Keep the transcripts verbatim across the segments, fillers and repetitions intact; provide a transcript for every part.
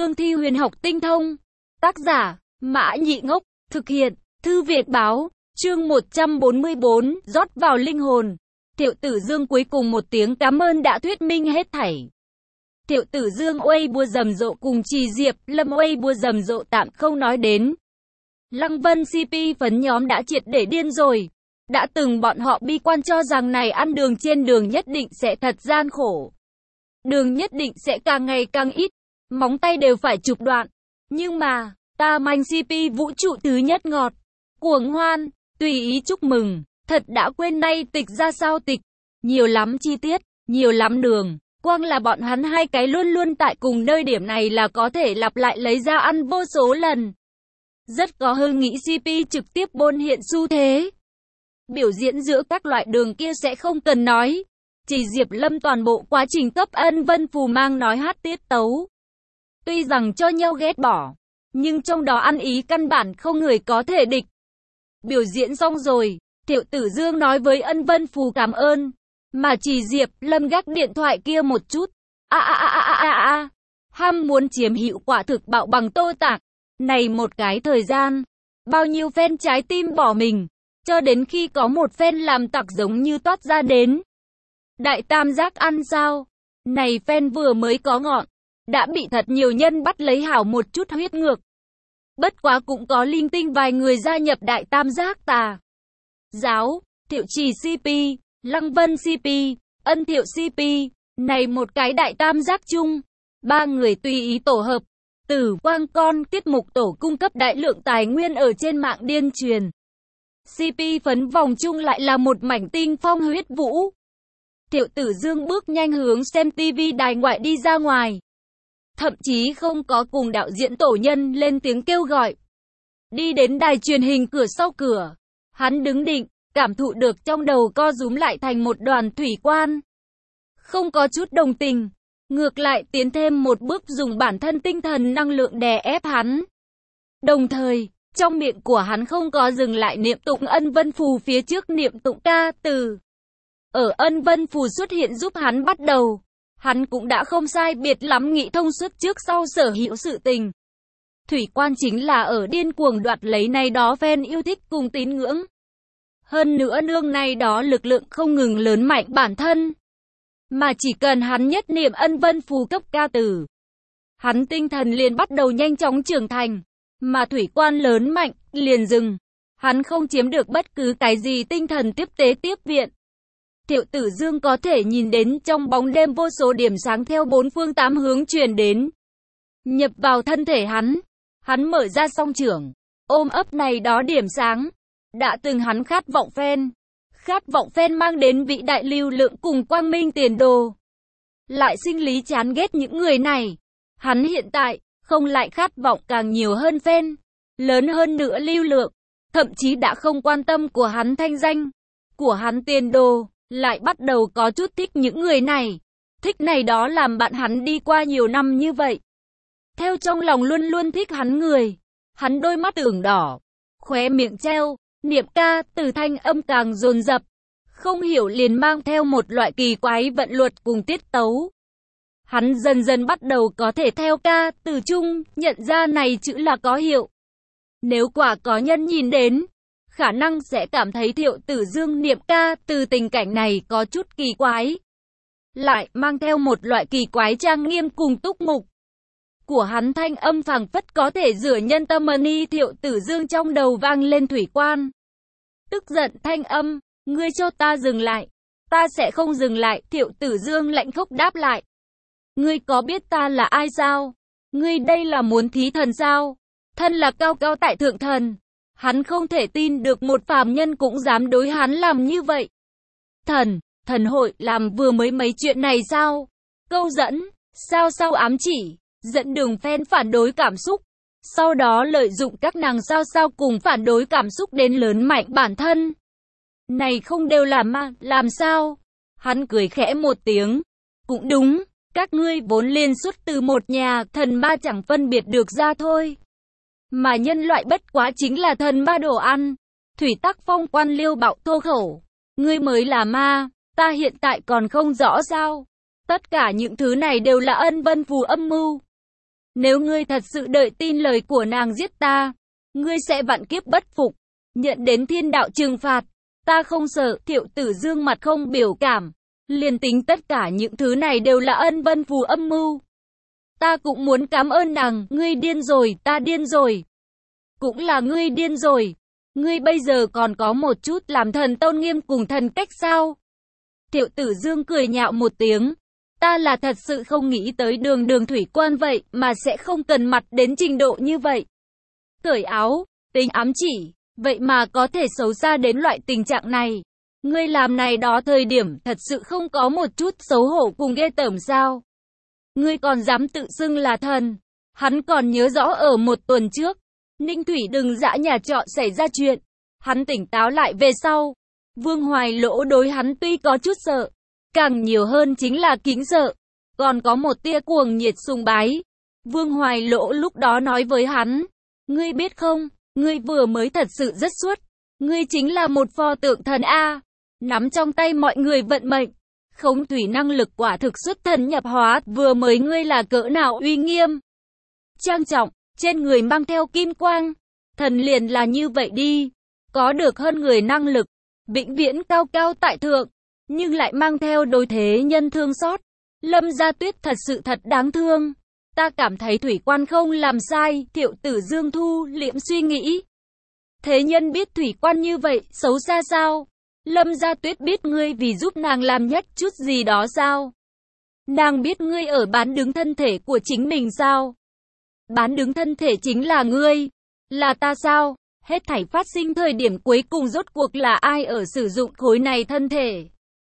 Cương thi huyền học tinh thông. Tác giả, Mã Nhị Ngốc, thực hiện, Thư Việt Báo, chương một trăm bốn mươi tư, rót vào linh hồn. Thiệu Tử Dương cuối cùng một tiếng cảm ơn đã thuyết minh hết thảy. Thiệu Tử Dương uây bua rầm rộ cùng Trì Diệp Lâm uây bua rầm rộ tạm không nói đến. Lăng Vân xê pê phấn nhóm đã triệt để điên rồi. Đã từng bọn họ bi quan cho rằng này ăn đường trên đường nhất định sẽ thật gian khổ. Đường nhất định sẽ càng ngày càng ít, móng tay đều phải chụp đoạn. Nhưng mà, ta manh xê pê vũ trụ thứ nhất ngọt, cuồng hoan, tùy ý chúc mừng, thật đã quên nay tịch ra sao tịch. Nhiều lắm chi tiết, nhiều lắm đường, quang là bọn hắn hai cái luôn luôn tại cùng nơi điểm này là có thể lặp lại lấy ra ăn vô số lần. Rất có hơi nghĩ xê pê trực tiếp bôn hiện xu thế. Biểu diễn giữa các loại đường kia sẽ không cần nói. Chỉ Diệp Lâm toàn bộ quá trình cấp Ân Vân Phù mang nói hát tiết tấu. Tuy rằng cho nhau ghét bỏ, nhưng trong đó ăn ý căn bản không người có thể địch. Biểu diễn xong rồi, Thiệu Tử Dương nói với Ân Vân Phù cảm ơn, mà Chỉ Diệp Lâm gác điện thoại kia một chút. A a a a a a, ham muốn chiếm hữu quả thực bạo bằng Tô Tạc. Này một cái thời gian, bao nhiêu fan trái tim bỏ mình, cho đến khi có một fan làm tặc giống như toát ra đến. Đại tam giác ăn sao? Này fan vừa mới có ngọn, đã bị thật nhiều nhân bắt lấy hảo một chút huyết ngược. Bất quá cũng có linh tinh vài người gia nhập đại tam giác tà giáo, Thiệu Trì xê pê, Lăng Vân xê pê, Ân Thiệu xê pê, này một cái đại tam giác chung. Ba người tùy ý tổ hợp, Tử Quang Con tiết mục tổ cung cấp đại lượng tài nguyên ở trên mạng điên truyền. xê pê phấn vòng chung lại là một mảnh tinh phong huyết vũ. Thiệu Tử Dương bước nhanh hướng xem tivi đài ngoại đi ra ngoài. Thậm chí không có cùng đạo diễn tổ nhân lên tiếng kêu gọi. Đi đến đài truyền hình cửa sau cửa. Hắn đứng định, cảm thụ được trong đầu co rúm lại thành một đoàn thủy quan. Không có chút đồng tình. Ngược lại tiến thêm một bước dùng bản thân tinh thần năng lượng đè ép hắn. Đồng thời, trong miệng của hắn không có dừng lại niệm tụng Ân Vân Phù phía trước niệm tụng ca từ. Ở Ân Vân Phù xuất hiện giúp hắn bắt đầu. Hắn cũng đã không sai biệt lắm nghĩ thông suốt trước sau sở hữu sự tình. Thủy quan chính là ở điên cuồng đoạt lấy này đó fan yêu thích cùng tín ngưỡng. Hơn nữa nương này đó lực lượng không ngừng lớn mạnh bản thân. Mà chỉ cần hắn nhất niệm Ân Vân Phù cấp ca từ, hắn tinh thần liền bắt đầu nhanh chóng trưởng thành. Mà thủy quan lớn mạnh, liền dừng. Hắn không chiếm được bất cứ cái gì tinh thần tiếp tế tiếp viện. Thiệu Tử Dương có thể nhìn đến trong bóng đêm vô số điểm sáng theo bốn phương tám hướng truyền đến. Nhập vào thân thể hắn. Hắn mở ra song trưởng, ôm ấp này đó điểm sáng. Đã từng hắn khát vọng fan. Khát vọng fan mang đến vĩ đại lưu lượng cùng quang minh tiền đồ. Lại sinh lý chán ghét những người này. Hắn hiện tại, không lại khát vọng càng nhiều hơn fan. Lớn hơn nữa lưu lượng. Thậm chí đã không quan tâm của hắn thanh danh. Của hắn tiền đồ. Lại bắt đầu có chút thích những người này. Thích này đó làm bạn hắn đi qua nhiều năm như vậy. Theo trong lòng luôn luôn thích hắn người. Hắn đôi mắt ửng đỏ. Khóe miệng treo. Niệm ca từ thanh âm càng dồn dập. Không hiểu liền mang theo một loại kỳ quái vận luật cùng tiết tấu. Hắn dần dần bắt đầu có thể theo ca từ chung. Nhận ra này chữ là có hiệu. Nếu quả có nhân nhìn đến, khả năng sẽ cảm thấy Thiệu Tử Dương niệm ca từ tình cảnh này có chút kỳ quái. Lại mang theo một loại kỳ quái trang nghiêm cùng túc mục. Của hắn thanh âm phảng phất có thể rửa nhân tâm ni. Thiệu Tử Dương trong đầu vang lên thủy quan. Tức giận thanh âm, ngươi cho ta dừng lại. Ta sẽ không dừng lại. Thiệu Tử Dương lạnh khốc đáp lại. Ngươi có biết ta là ai sao? Ngươi đây là muốn thí thần sao? Thân là cao cao tại thượng thần. Hắn không thể tin được một phàm nhân cũng dám đối hắn làm như vậy. Thần, thần hội làm vừa mới mấy chuyện này sao? Câu dẫn, sao sao ám chỉ, dẫn đường fan phản đối cảm xúc. Sau đó lợi dụng các nàng sao sao cùng phản đối cảm xúc đến lớn mạnh bản thân. Này không đều là ma, làm sao? Hắn cười khẽ một tiếng. Cũng đúng, các ngươi vốn liên xuất từ một nhà, thần ma chẳng phân biệt được ra thôi. Mà nhân loại bất quá chính là thần ma đồ ăn. Thủy Tắc Phong quan liêu bạo thô khẩu. Ngươi mới là ma, ta hiện tại còn không rõ sao. Tất cả những thứ này đều là Ân Vân Phù âm mưu. Nếu ngươi thật sự đợi tin lời của nàng giết ta, ngươi sẽ vạn kiếp bất phục, nhận đến thiên đạo trừng phạt. Ta không sợ. Thiệu Tử Dương mặt không biểu cảm, liền tính tất cả những thứ này đều là ân vân phù âm mưu. Ta cũng muốn cảm ơn nàng. Ngươi điên rồi, ta điên rồi. Cũng là ngươi điên rồi. Ngươi bây giờ còn có một chút làm thần tôn nghiêm cùng thần cách sao? Thiệu Tử Dương cười nhạo một tiếng. Ta là thật sự không nghĩ tới đường đường thủy quan vậy mà sẽ không cần mặt đến trình độ như vậy. Cởi áo, tính ám chỉ, vậy mà có thể xấu xa đến loại tình trạng này. Ngươi làm này đó thời điểm thật sự không có một chút xấu hổ cùng ghê tởm sao? Ngươi còn dám tự xưng là thần. Hắn còn nhớ rõ ở một tuần trước, Ninh Thủy Đừng dã nhà trọ xảy ra chuyện. Hắn tỉnh táo lại về sau. Vương Hoài Lỗ đối hắn tuy có chút sợ, càng nhiều hơn chính là kính sợ, còn có một tia cuồng nhiệt sùng bái. Vương Hoài Lỗ lúc đó nói với hắn, ngươi biết không, ngươi vừa mới thật sự rất xuất, ngươi chính là một pho tượng thần A, nắm trong tay mọi người vận mệnh, khống thủy năng lực quả thực xuất thần nhập hóa, vừa mới ngươi là cỡ nào uy nghiêm, trang trọng, trên người mang theo kim quang, thần liền là như vậy đi, có được hơn người năng lực, vĩnh viễn cao cao tại thượng, nhưng lại mang theo đối thế nhân thương xót. Lâm Gia Tuyết thật sự thật đáng thương. Ta cảm thấy thủy quan không làm sai. Thiệu Tử Dương thu liễm suy nghĩ. Thế nhân biết thủy quan như vậy, xấu xa sao? Lâm Gia Tuyết biết ngươi vì giúp nàng làm nhất chút gì đó sao? Nàng biết ngươi ở bán đứng thân thể của chính mình sao? Bán đứng thân thể chính là ngươi, là ta sao? Hết thảy phát sinh thời điểm cuối cùng rốt cuộc là ai ở sử dụng khối này thân thể?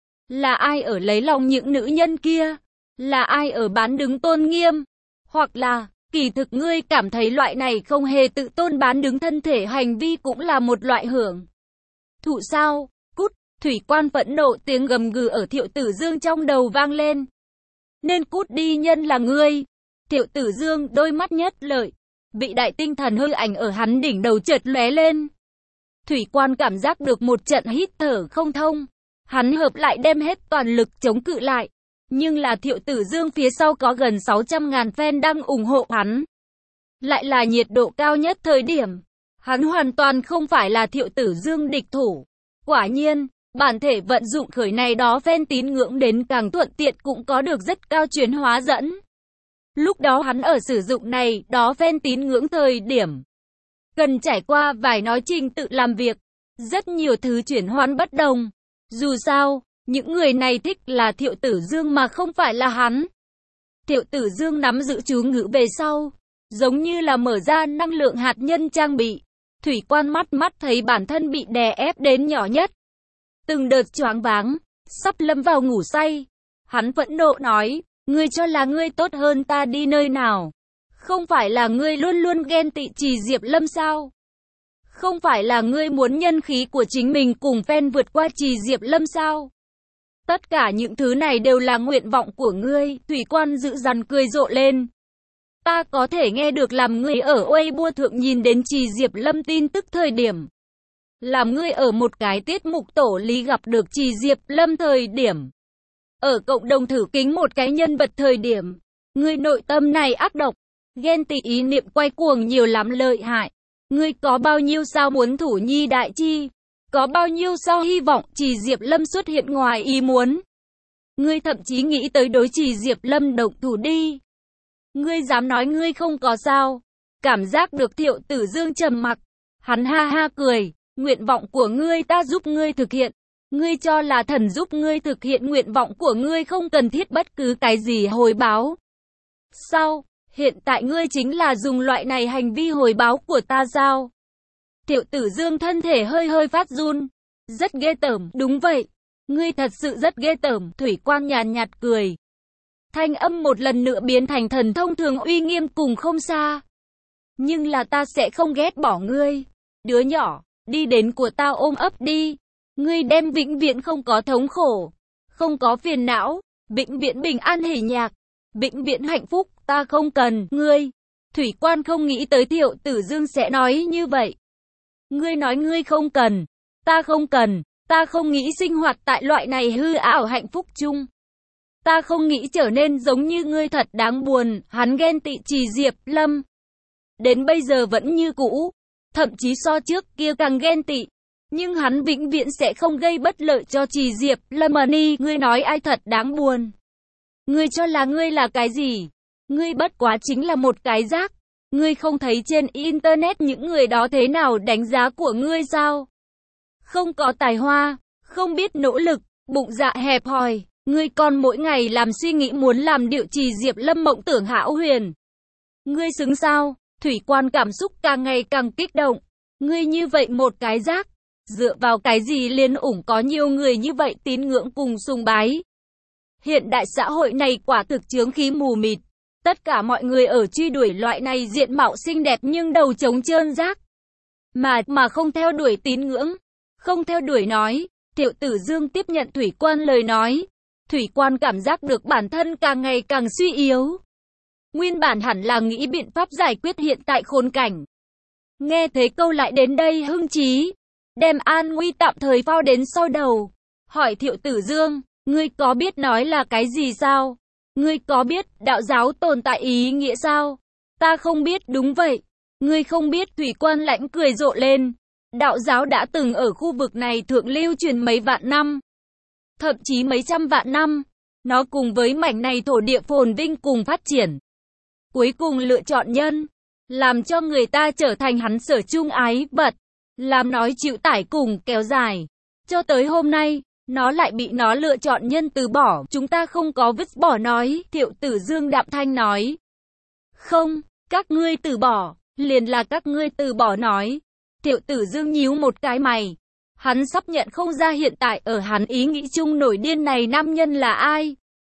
Là ai ở lấy lòng những nữ nhân kia? Là ai ở bán đứng tôn nghiêm? Hoặc là, kỳ thực ngươi cảm thấy loại này không hề tự tôn bán đứng thân thể hành vi cũng là một loại hưởng thụ sao? Cút! Thủy quan phẫn nộ tiếng gầm gừ ở Thiệu Tử Dương trong đầu vang lên. Nên cút đi, nhân là ngươi. Thiệu Tử Dương đôi mắt nhất lợi, bị đại tinh thần hư ảnh ở hắn đỉnh đầu chợt lóe lên. Thủy quan cảm giác được một trận hít thở không thông. Hắn hợp lại đem hết toàn lực chống cự lại. Nhưng là Thiệu Tử Dương phía sau có gần sáu trăm ngàn fan đang ủng hộ hắn. Lại là nhiệt độ cao nhất thời điểm. Hắn hoàn toàn không phải là Thiệu Tử Dương địch thủ. Quả nhiên, bản thể vận dụng khởi này đó fan tín ngưỡng đến càng thuận tiện cũng có được rất cao chuyển hóa dẫn. Lúc đó hắn ở sử dụng này đó fan tín ngưỡng thời điểm. Cần trải qua vài nói trình tự làm việc. Rất nhiều thứ chuyển hoán bất đồng. Dù sao, những người này thích là Thiệu Tử Dương mà không phải là hắn. Thiệu Tử Dương nắm giữ chú ngữ về sau, giống như là mở ra năng lượng hạt nhân trang bị. Thủy quan mắt mắt thấy bản thân bị đè ép đến nhỏ nhất. Từng đợt choáng váng, sắp lâm vào ngủ say. Hắn phẫn nộ nói, ngươi cho là ngươi tốt hơn ta đi nơi nào? Không phải là ngươi luôn luôn ghen tị Trì Diệp Lâm sao? Không phải là ngươi muốn nhân khí của chính mình cùng fan vượt qua Trì Diệp Lâm sao? Tất cả những thứ này đều là nguyện vọng của ngươi. Thủy quan dữ dằn cười rộ lên. Ta có thể nghe được làm ngươi ở Weibo thượng nhìn đến Trì Diệp Lâm tin tức thời điểm. Làm ngươi ở một cái tiết mục tổ lý gặp được Trì Diệp Lâm thời điểm. Ở cộng đồng thử kính một cái nhân vật thời điểm. Ngươi nội tâm này ác độc. Ghen tị ý niệm quay cuồng nhiều lắm lợi hại. Ngươi có bao nhiêu sao muốn thủ nhi đại chi? Có bao nhiêu sao hy vọng Trì Diệp Lâm xuất hiện ngoài ý muốn? Ngươi thậm chí nghĩ tới đối Trì Diệp Lâm động thủ đi. Ngươi dám nói ngươi không có sao? Cảm giác được Thiệu Tử Dương trầm mặc. Hắn ha ha cười. Nguyện vọng của ngươi ta giúp ngươi thực hiện. Ngươi cho là thần giúp ngươi thực hiện nguyện vọng của ngươi không cần thiết bất cứ cái gì hồi báo. Sao? Hiện tại ngươi chính là dùng loại này hành vi hồi báo của ta sao? Thiệu Tử Dương thân thể hơi hơi phát run. Rất ghê tởm, đúng vậy. Ngươi thật sự rất ghê tởm. Thủy quan nhàn nhạt cười. Thanh âm một lần nữa biến thành thần thông thường uy nghiêm cùng không xa. Nhưng là ta sẽ không ghét bỏ ngươi. Đứa nhỏ, đi đến của tao ôm ấp đi. Ngươi đem vĩnh viễn không có thống khổ, không có phiền não, vĩnh viễn bình an hỉ nhạc, vĩnh viễn hạnh phúc, ta không cần, ngươi. Thủy quan không nghĩ tới Thiệu Tử Dương sẽ nói như vậy. Ngươi nói ngươi không cần, ta không cần, ta không nghĩ sinh hoạt tại loại này hư ảo hạnh phúc chung. Ta không nghĩ trở nên giống như ngươi thật đáng buồn, hắn ghen tị Trì Diệp Lâm. Đến bây giờ vẫn như cũ, thậm chí so trước kia càng ghen tị. Nhưng hắn vĩnh viễn sẽ không gây bất lợi cho Trì Diệp Lâm. Ni, ngươi nói ai thật đáng buồn? Ngươi cho là ngươi là cái gì? Ngươi bất quá chính là một cái rác. Ngươi không thấy trên Internet những người đó thế nào đánh giá của ngươi sao? Không có tài hoa, không biết nỗ lực, bụng dạ hẹp hòi. Ngươi còn mỗi ngày làm suy nghĩ muốn làm điệu Trì Diệp Lâm mộng tưởng hão huyền. Ngươi xứng sao? Thủy Quan cảm xúc càng ngày càng kích động. Ngươi như vậy một cái rác. Dựa vào cái gì Liên ủng có nhiều người như vậy tín ngưỡng cùng sùng bái? Hiện đại xã hội này quả thực chướng khí mù mịt. Tất cả mọi người ở truy đuổi loại này diện mạo xinh đẹp nhưng đầu trống trơn rác. Mà, mà không theo đuổi tín ngưỡng. Không theo đuổi nói. Thiệu Tử Dương tiếp nhận Thủy Quan lời nói. Thủy Quan cảm giác được bản thân càng ngày càng suy yếu. Nguyên bản hẳn là nghĩ biện pháp giải quyết hiện tại khốn cảnh. Nghe thấy câu lại đến đây hưng trí. Đem an nguy tạm thời phao đến sau đầu. Hỏi Thiệu Tử Dương, ngươi có biết nói là cái gì sao? Ngươi có biết đạo giáo tồn tại ý nghĩa sao? Ta không biết. Đúng vậy. Ngươi không biết. Thủy Quan lãnh cười rộ lên. Đạo giáo đã từng ở khu vực này thượng lưu truyền mấy vạn năm. Thậm chí mấy trăm vạn năm. Nó cùng với mảnh này thổ địa phồn vinh cùng phát triển. Cuối cùng lựa chọn nhân. Làm cho người ta trở thành hắn sở chung ái vật. Làm nói chịu tải cùng kéo dài. Cho tới hôm nay, nó lại bị nó lựa chọn nhân từ bỏ. Chúng ta không có vứt bỏ nói. Thiệu Tử Dương đạm thanh nói. Không, các ngươi từ bỏ. Liền là các ngươi từ bỏ nói. Thiệu Tử Dương nhíu một cái mày. Hắn sắp nhận không ra hiện tại ở hắn ý nghĩ chung nổi điên này nam nhân là ai.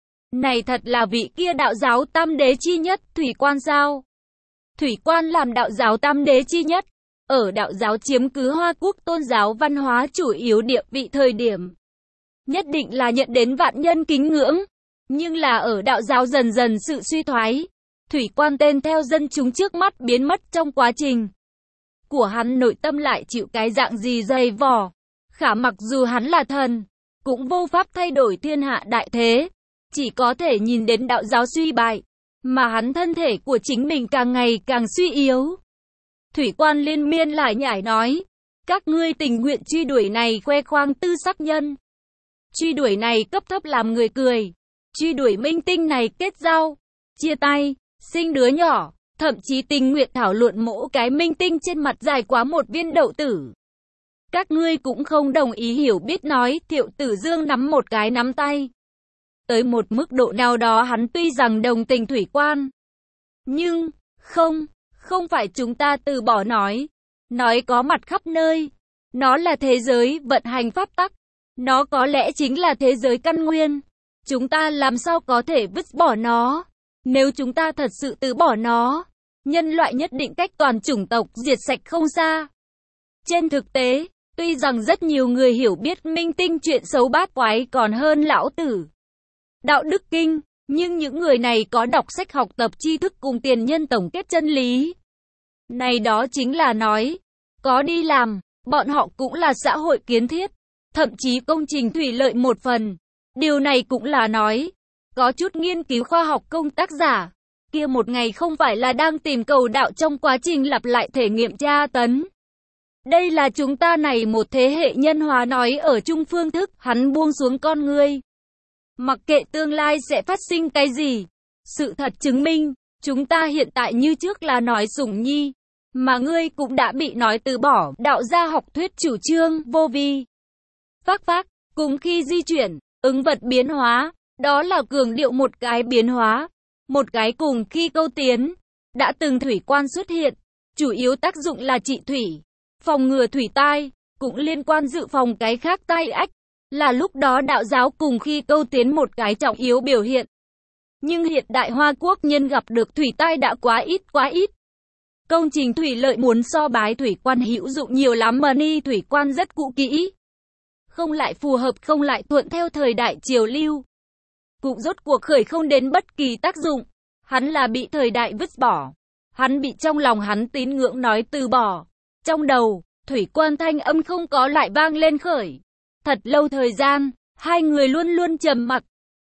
Này thật là vị kia đạo giáo tam đế chi nhất, Thủy Quan sao? Thủy Quan làm đạo giáo tam đế chi nhất. Ở đạo giáo chiếm cứ Hoa Quốc tôn giáo văn hóa chủ yếu địa vị thời điểm. Nhất định là nhận đến vạn nhân kính ngưỡng. Nhưng là ở đạo giáo dần dần sự suy thoái. Thủy Quan tên theo dân chúng trước mắt biến mất trong quá trình. Của hắn nội tâm lại chịu cái dạng gì dày vò. Khả mặc dù hắn là thần, cũng vô pháp thay đổi thiên hạ đại thế. Chỉ có thể nhìn đến đạo giáo suy bại. Mà hắn thân thể của chính mình càng ngày càng suy yếu. Thủy Quan liên miên lại nhải nói. Các ngươi tình nguyện truy đuổi này khoe khoang tư sắc nhân. Truy đuổi này cấp thấp làm người cười. Truy đuổi minh tinh này kết giao. Chia tay, sinh đứa nhỏ. Thậm chí tình nguyện thảo luận mỗi cái minh tinh trên mặt dài quá một viên đậu tử. Các ngươi cũng không đồng ý hiểu biết nói. Thiệu Tử Dương nắm một cái nắm tay. Tới một mức độ nào đó hắn tuy rằng đồng tình Thủy Quan. Nhưng, không, không phải chúng ta từ bỏ nói. Nói có mặt khắp nơi. Nó là thế giới vận hành pháp tắc. Nó có lẽ chính là thế giới căn nguyên. Chúng ta làm sao có thể vứt bỏ nó. Nếu chúng ta thật sự từ bỏ nó, nhân loại nhất định cách toàn chủng tộc diệt sạch không xa. Trên thực tế, tuy rằng rất nhiều người hiểu biết minh tinh chuyện xấu bát quái còn hơn lão tử Đạo Đức Kinh, nhưng những người này có đọc sách học tập tri thức cùng tiền nhân tổng kết chân lý. Này đó chính là nói, có đi làm, bọn họ cũng là xã hội kiến thiết, thậm chí công trình thủy lợi một phần. Điều này cũng là nói, có chút nghiên cứu khoa học công tác giả, kia một ngày không phải là đang tìm cầu đạo trong quá trình lặp lại thể nghiệm tra tấn. Đây là chúng ta này một thế hệ nhân hóa nói ở chung phương thức, hắn buông xuống con người. Mặc kệ tương lai sẽ phát sinh cái gì, sự thật chứng minh, chúng ta hiện tại như trước là nói sủng nhi, mà ngươi cũng đã bị nói từ bỏ, đạo gia học thuyết chủ trương, vô vi. Phác phác, cùng khi di chuyển, ứng vật biến hóa, đó là cường điệu một cái biến hóa, một cái cùng khi câu tiến, đã từng Thủy Quan xuất hiện, chủ yếu tác dụng là trị thủy, phòng ngừa thủy tai, cũng liên quan dự phòng cái khác tai ách. Là lúc đó đạo giáo cùng khi câu tiến một cái trọng yếu biểu hiện. Nhưng hiện đại Hoa Quốc nhân gặp được thủy tai đã quá ít quá ít. Công trình thủy lợi muốn so bái Thủy Quan hữu dụng nhiều lắm mà ni Thủy Quan rất cũ kỹ. Không lại phù hợp không lại thuận theo thời đại triều lưu. Cũng rốt cuộc khởi không đến bất kỳ tác dụng. Hắn là bị thời đại vứt bỏ. Hắn bị trong lòng hắn tín ngưỡng nói từ bỏ. Trong đầu, Thủy Quan thanh âm không có lại vang lên khởi. Thật lâu thời gian, hai người luôn luôn trầm mặc.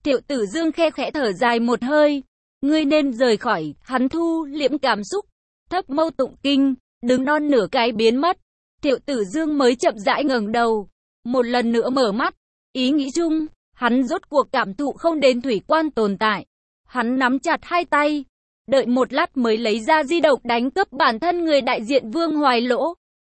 Thiệu Tử Dương khe khẽ thở dài một hơi. Ngươi nên rời khỏi, hắn thu liễm cảm xúc. Thấp mâu tụng kinh, đứng non nửa cái biến mất. Thiệu Tử Dương mới chậm rãi ngẩng đầu. Một lần nữa mở mắt. Ý nghĩ chung, hắn rốt cuộc cảm thụ không đến thủy quan tồn tại. Hắn nắm chặt hai tay. Đợi một lát mới lấy ra di động đánh cướp bản thân người đại diện Vương Hoài Lỗ.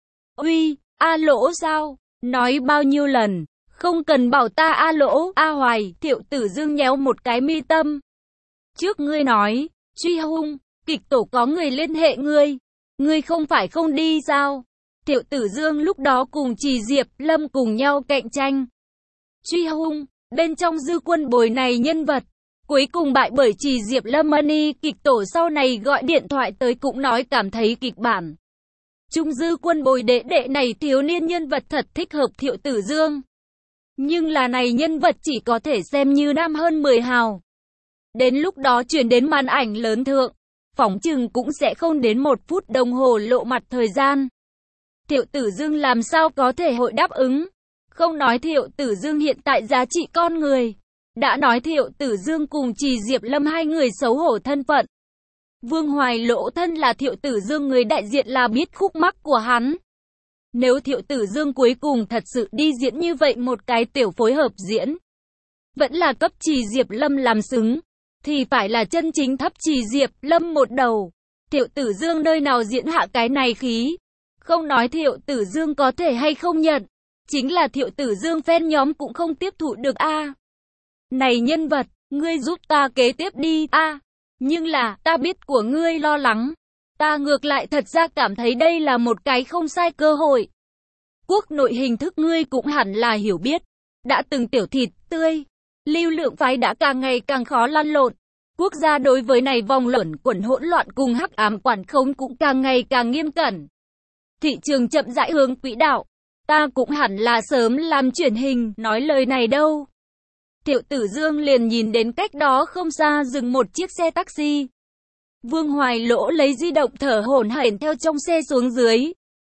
Uy, A Lỗ sao? Nói bao nhiêu lần? Không cần bảo ta A Lỗ, A Hoài. Thiệu Tử Dương nhéo một cái mi tâm. Trước ngươi nói, truy hung, kịch tổ có người liên hệ ngươi. Ngươi không phải không đi sao? Thiệu Tử Dương lúc đó cùng Trì Diệp Lâm cùng nhau cạnh tranh. Truy hung, bên trong dư quân bồi này nhân vật. Cuối cùng bại bởi Trì Diệp Lâm Money, kịch tổ sau này gọi điện thoại tới cũng nói cảm thấy kịch bản. Trung dư quân bồi đệ đệ này thiếu niên nhân vật thật thích hợp Thiệu Tử Dương. Nhưng là này nhân vật chỉ có thể xem như nam hơn mười hào. Đến lúc đó chuyển đến màn ảnh lớn thượng, phỏng chừng cũng sẽ không đến một phút đồng hồ lộ mặt thời gian. Thiệu Tử Dương làm sao có thể hội đáp ứng? Không nói Thiệu Tử Dương hiện tại giá trị con người. Đã nói Thiệu Tử Dương cùng Trì Diệp Lâm hai người xấu hổ thân phận. Vương Hoài Lỗ thân là Thiệu Tử Dương người đại diện là biết khúc mắc của hắn. Nếu Thiệu Tử Dương cuối cùng thật sự đi diễn như vậy một cái tiểu phối hợp diễn, vẫn là cấp Trì Diệp Lâm làm xứng, thì phải là chân chính thấp Trì Diệp Lâm một đầu. Thiệu Tử Dương nơi nào diễn hạ cái này khí? Không nói Thiệu Tử Dương có thể hay không nhận, chính là Thiệu Tử Dương fan nhóm cũng không tiếp thụ được a. À. Này nhân vật, ngươi giúp ta kế tiếp đi a. À. Nhưng là, ta biết của ngươi lo lắng. Ta ngược lại thật ra cảm thấy đây là một cái không sai cơ hội. Quốc nội hình thức ngươi cũng hẳn là hiểu biết. Đã từng tiểu thịt tươi, lưu lượng phái đã càng ngày càng khó lăn lộn. Quốc gia đối với này vòng luẩn quẩn hỗn loạn cùng hắc ám quản khống cũng càng ngày càng nghiêm cẩn. Thị trường chậm rãi hướng quỹ đạo. Ta cũng hẳn là sớm làm truyền hình, nói lời này đâu. Thiệu Tử Dương liền nhìn đến cách đó không xa dừng một chiếc xe taxi. Vương Hoài Lỗ lấy di động thở hổn hển theo trong xe xuống dưới.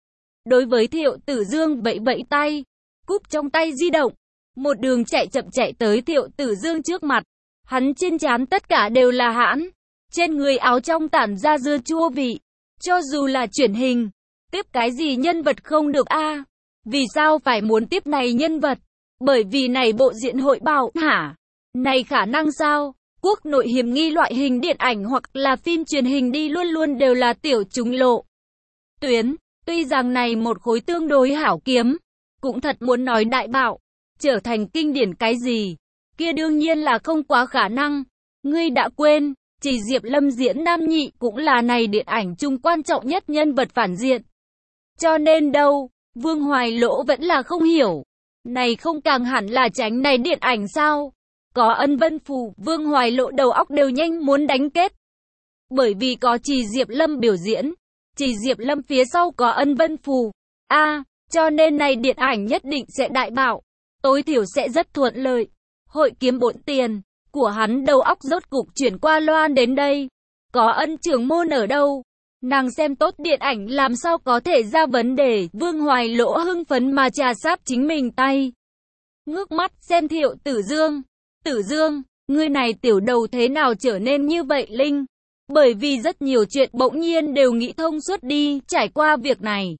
Đối với Thiệu Tử Dương vẫy vẫy tay, cúp trong tay di động, một đường chạy chậm chạy tới Thiệu Tử Dương trước mặt. Hắn trên trán tất cả đều là hãn, trên người áo trong tản ra dưa chua vị. Cho dù là truyền hình, tiếp cái gì nhân vật không được a? À? Vì sao phải muốn tiếp này nhân vật? Bởi vì này bộ diễn hội bảo hả? Này khả năng sao? Quốc nội hiểm nghi loại hình điện ảnh hoặc là phim truyền hình đi luôn luôn đều là tiểu chúng lộ tuyến. Tuy rằng này một khối tương đối hảo kiếm, cũng thật muốn nói đại bạo, trở thành kinh điển cái gì, kia đương nhiên là không quá khả năng. Ngươi đã quên, Trì Diệp Lâm diễn nam nhị cũng là này điện ảnh chung quan trọng nhất nhân vật phản diện. Cho nên đâu, Vương Hoài Lỗ vẫn là không hiểu. Này không càng hẳn là tránh này điện ảnh sao? Có Ân Vân Phù, Vương Hoài Lỗ đầu óc đều nhanh muốn đánh kết. Bởi vì có Trì Diệp Lâm biểu diễn, Trì Diệp Lâm phía sau có Ân Vân Phù. A, à, cho nên này điện ảnh nhất định sẽ đại bạo, tối thiểu sẽ rất thuận lợi. Hội kiếm bộn tiền, của hắn đầu óc rốt cục chuyển qua loan đến đây. Có Ân trưởng môn ở đâu? Nàng xem tốt điện ảnh làm sao có thể ra vấn đề. Vương Hoài Lỗ hưng phấn mà trà sát chính mình tay. Ngước mắt xem Thiệu Tử Dương. Tử Dương, ngươi này tiểu đầu thế nào trở nên như vậy Linh? Bởi vì rất nhiều chuyện bỗng nhiên đều nghĩ thông suốt đi, trải qua việc này.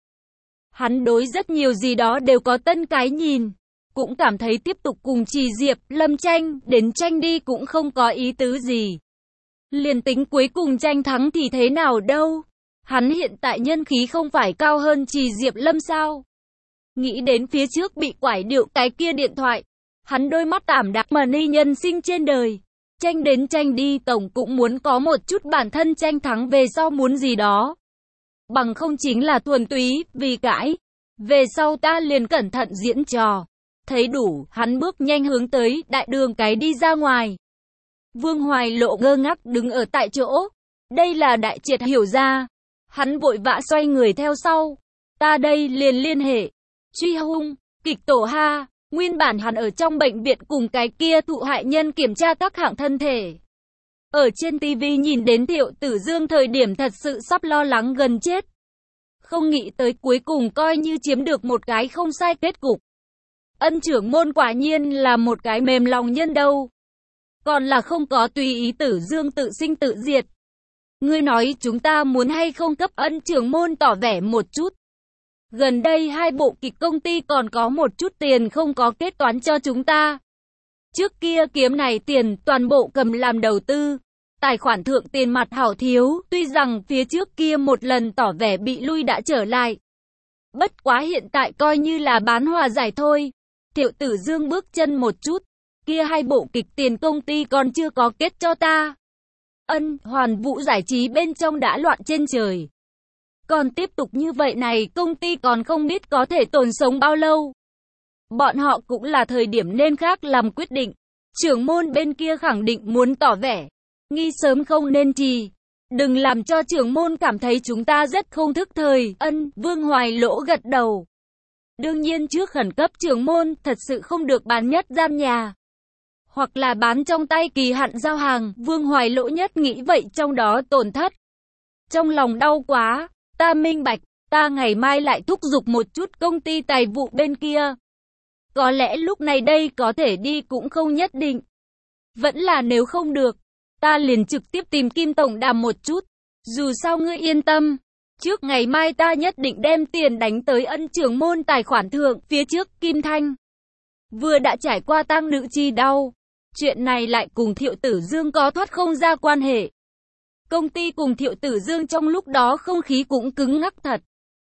Hắn đối rất nhiều gì đó đều có tân cái nhìn. Cũng cảm thấy tiếp tục cùng Trì Diệp Lâm tranh, đến tranh đi cũng không có ý tứ gì. Liền tính cuối cùng tranh thắng thì thế nào đâu? Hắn hiện tại nhân khí không phải cao hơn Trì Diệp Lâm sao? Nghĩ đến phía trước bị quải điệu cái kia điện thoại. Hắn đôi mắt ảm đạm mà ni nhân sinh trên đời. Tranh đến tranh đi tổng cũng muốn có một chút bản thân tranh thắng về sau muốn gì đó. Bằng không chính là thuần túy, vì cãi. Về sau ta liền cẩn thận diễn trò. Thấy đủ, hắn bước nhanh hướng tới đại đường cái đi ra ngoài. Vương Hoài Lộ ngơ ngác đứng ở tại chỗ. Đây là đại triệt hiểu ra. Hắn vội vã xoay người theo sau. Ta đây liền liên hệ. Truy hung, kịch tổ ha. Nguyên bản hắn ở trong bệnh viện cùng cái kia thụ hại nhân kiểm tra các hạng thân thể. Ở trên tivi nhìn đến Thiệu Tử Dương thời điểm thật sự sắp lo lắng gần chết. Không nghĩ tới cuối cùng coi như chiếm được một cái không sai kết cục. Ân trưởng môn quả nhiên là một cái mềm lòng nhân đâu. còn là không có tùy ý Tử Dương tự sinh tự diệt. Ngươi nói chúng ta muốn hay không cấp Ân trưởng môn tỏ vẻ một chút. Gần đây hai bộ kịch công ty còn có một chút tiền không có kết toán cho chúng ta. Trước kia kiếm này tiền toàn bộ cầm làm đầu tư. Tài khoản thượng tiền mặt hảo thiếu, tuy rằng phía trước kia một lần tỏ vẻ bị lui đã trở lại. Bất quá hiện tại coi như là bán hòa giải thôi. Thiệu Tử Dương bước chân một chút. Kia hai bộ kịch tiền công ty còn chưa có kết cho ta. Ân, Hoàn Vũ giải trí bên trong đã loạn trên trời. Còn tiếp tục như vậy này công ty còn không biết có thể tồn sống bao lâu. Bọn họ cũng là thời điểm nên khác làm quyết định. Trưởng môn bên kia khẳng định muốn tỏ vẻ. Nghi sớm không nên trì. Đừng làm cho trưởng môn cảm thấy chúng ta rất không thức thời. Ân, Vương Hoài Lỗ gật đầu. Đương nhiên trước khẩn cấp trưởng môn thật sự không được bán nhất gian nhà. Hoặc là bán trong tay kỳ hạn giao hàng. Vương Hoài Lỗ nhất nghĩ vậy trong đó tổn thất. Trong lòng đau quá. Ta minh bạch. Ta ngày mai lại thúc giục một chút công ty tài vụ bên kia. Có lẽ lúc này đây có thể đi cũng không nhất định. Vẫn là nếu không được. Ta liền trực tiếp tìm Kim Tổng đàm một chút. Dù sao ngươi yên tâm. Trước ngày mai ta nhất định đem tiền đánh tới Ân trưởng môn tài khoản thượng. Phía trước Kim Thanh vừa đã trải qua tang nữ chi đau. Chuyện này lại cùng Thiệu Tử Dương có thoát không ra quan hệ. Công ty cùng Thiệu Tử Dương trong lúc đó không khí cũng cứng ngắc thật.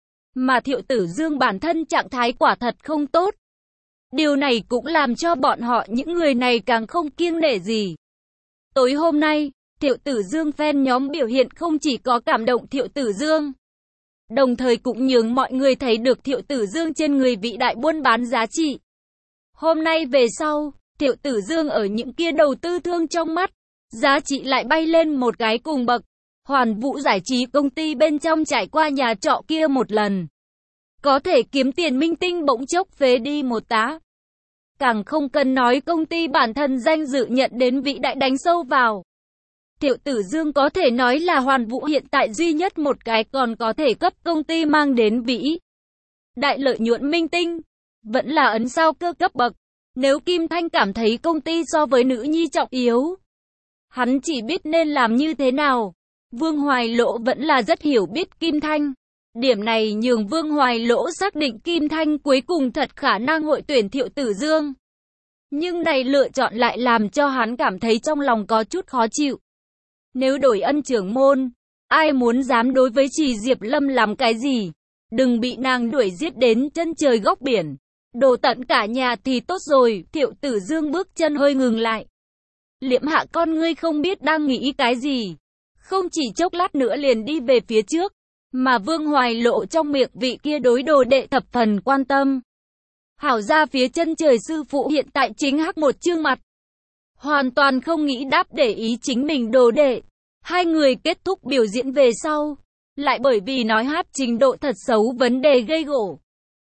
Mà Thiệu Tử Dương bản thân trạng thái quả thật không tốt. Điều này cũng làm cho bọn họ những người này càng không kiêng nể gì. Tối hôm nay, Thiệu Tử Dương fan nhóm biểu hiện không chỉ có cảm động Thiệu Tử Dương. Đồng thời cũng nhường mọi người thấy được Thiệu Tử Dương trên người vị đại buôn bán giá trị. Hôm nay về sau, Thiệu Tử Dương ở những kia đầu tư thương trong mắt, giá trị lại bay lên một cái cùng bậc. Hoàn Vũ giải trí công ty bên trong trải qua nhà trọ kia một lần. Có thể kiếm tiền minh tinh bỗng chốc phế đi một tá. Càng không cần nói công ty bản thân danh dự nhận đến vị đại đánh sâu vào. Thiệu Tử Dương có thể nói là Hoàn Vũ hiện tại duy nhất một cái còn có thể cấp công ty mang đến vĩ đại lợi nhuận minh tinh. Vẫn là ấn sao cơ cấp bậc. Nếu Kim Thanh cảm thấy công ty so với nữ nhi trọng yếu, hắn chỉ biết nên làm như thế nào. Vương Hoài Lỗ vẫn là rất hiểu biết Kim Thanh. Điểm này nhường Vương Hoài Lỗ xác định Kim Thanh cuối cùng thật khả năng hội tuyển Thiệu Tử Dương. Nhưng này lựa chọn lại làm cho hắn cảm thấy trong lòng có chút khó chịu. Nếu đổi Ân trưởng môn, ai muốn dám đối với Trì Diệp Lâm làm cái gì? Đừng bị nàng đuổi giết đến chân trời góc biển. Đổ tận cả nhà thì tốt rồi. Thiệu Tử Dương bước chân hơi ngừng lại. Liễm hạ con ngươi không biết đang nghĩ cái gì. Không chỉ chốc lát nữa liền đi về phía trước. Mà Vương Hoài Lộ trong miệng vị kia đối đồ đệ thập phần quan tâm. Hảo ra phía chân trời sư phụ hiện tại chính hắc một chương mặt. Hoàn toàn không nghĩ đáp để ý chính mình đồ đệ. Hai người kết thúc biểu diễn về sau. Lại bởi vì nói hát trình độ thật xấu vấn đề gây gổ.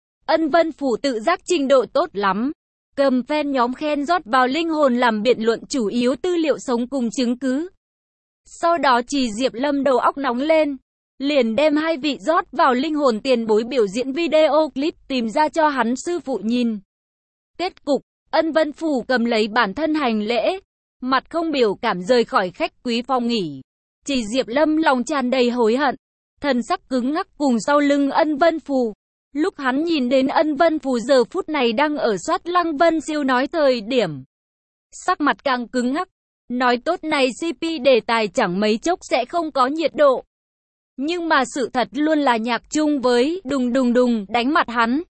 Ân Vân Phủ tự giác trình độ tốt lắm. Cầm fan nhóm khen rót vào linh hồn làm biện luận chủ yếu tư liệu sống cùng chứng cứ. Sau đó Trì Diệp Lâm đầu óc nóng lên. Liền đem hai vị rót vào linh hồn tiền bối biểu diễn video clip tìm ra cho hắn sư phụ nhìn. Kết cục, Ân Vân Phủ cầm lấy bản thân hành lễ. Mặt không biểu cảm rời khỏi khách quý phòng nghỉ. Trì Diệp Lâm lòng tràn đầy hối hận. Thần sắc cứng ngắc cùng sau lưng Ân Vân Phủ. Lúc hắn nhìn đến Ân Vân Phủ giờ phút này đang ở soát Lăng Vân Siêu nói thời điểm. Sắc mặt càng cứng ngắc. Nói tốt này xê pê đề tài chẳng mấy chốc sẽ không có nhiệt độ. Nhưng mà sự thật luôn là nhạc chung với đùng đùng đùng đánh mặt hắn.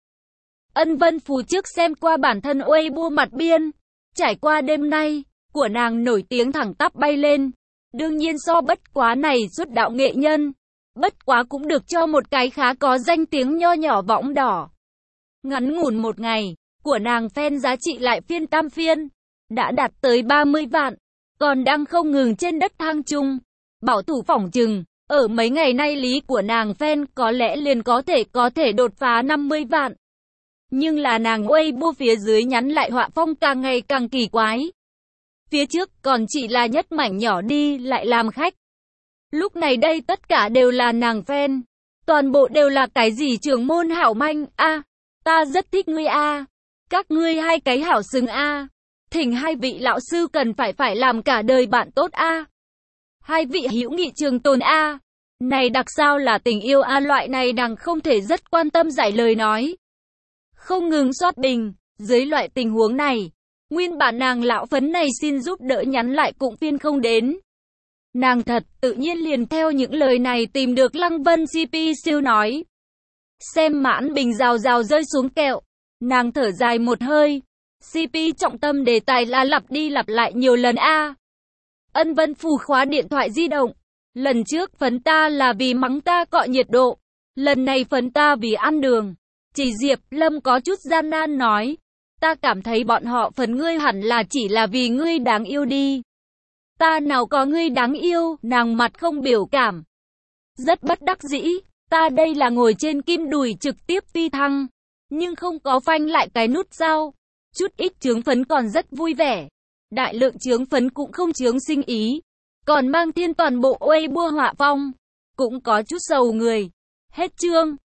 Ân Vân Phủ trước xem qua bản thân Weibo mặt biên. Trải qua đêm nay, của nàng nổi tiếng thẳng tắp bay lên. Đương nhiên so bất quá này xuất đạo nghệ nhân. Bất quá cũng được cho một cái khá có danh tiếng nho nhỏ võng đỏ. Ngắn ngủn một ngày, của nàng fan giá trị lại phiên tam phiên. Đã đạt tới ba mươi vạn. Còn đang không ngừng trên đất thang chung. Bảo thủ phỏng chừng. Ở mấy ngày nay lý của nàng fan có lẽ liền có thể có thể đột phá năm mươi vạn. Nhưng là nàng Weibo phía dưới nhắn lại họa phong càng ngày càng kỳ quái. Phía trước còn chỉ là nhất mảnh nhỏ đi lại làm khách. Lúc này đây tất cả đều là nàng fan. Toàn bộ đều là cái gì trưởng môn hảo manh a à, ta rất thích ngươi a à. Các ngươi hai cái hảo xứng a à. Thỉnh hai vị lão sư cần phải phải làm cả đời bạn tốt a. Hai vị hữu nghị trường tồn a. Này đặc sao là tình yêu a, loại này đằng không thể rất quan tâm giải lời nói. Không ngừng soát bình, dưới loại tình huống này, nguyên bản nàng lão phấn này xin giúp đỡ nhắn lại cũng phiên không đến. Nàng thật, tự nhiên liền theo những lời này tìm được Lăng Vân xê pê siêu nói. Xem mãn bình rào rào rơi xuống kẹo, nàng thở dài một hơi. xê pê trọng tâm đề tài là lặp đi lặp lại nhiều lần a. Ân Vân Phù khóa điện thoại di động. Lần trước phấn ta là vì mắng ta cọ nhiệt độ, lần này phấn ta vì ăn đường. Chỉ Diệp Lâm có chút gian nan nói, ta cảm thấy bọn họ phấn ngươi hẳn là chỉ là vì ngươi đáng yêu đi. Ta nào có ngươi đáng yêu, nàng mặt không biểu cảm. Rất bất đắc dĩ, ta đây là ngồi trên kim đùi trực tiếp phi thăng, nhưng không có phanh lại cái nút sao. Chút ít chướng phấn còn rất vui vẻ, đại lượng chướng phấn cũng không chướng sinh ý. Còn mang thiên toàn bộ Weibo họa phong, cũng có chút sầu người. Hết chương.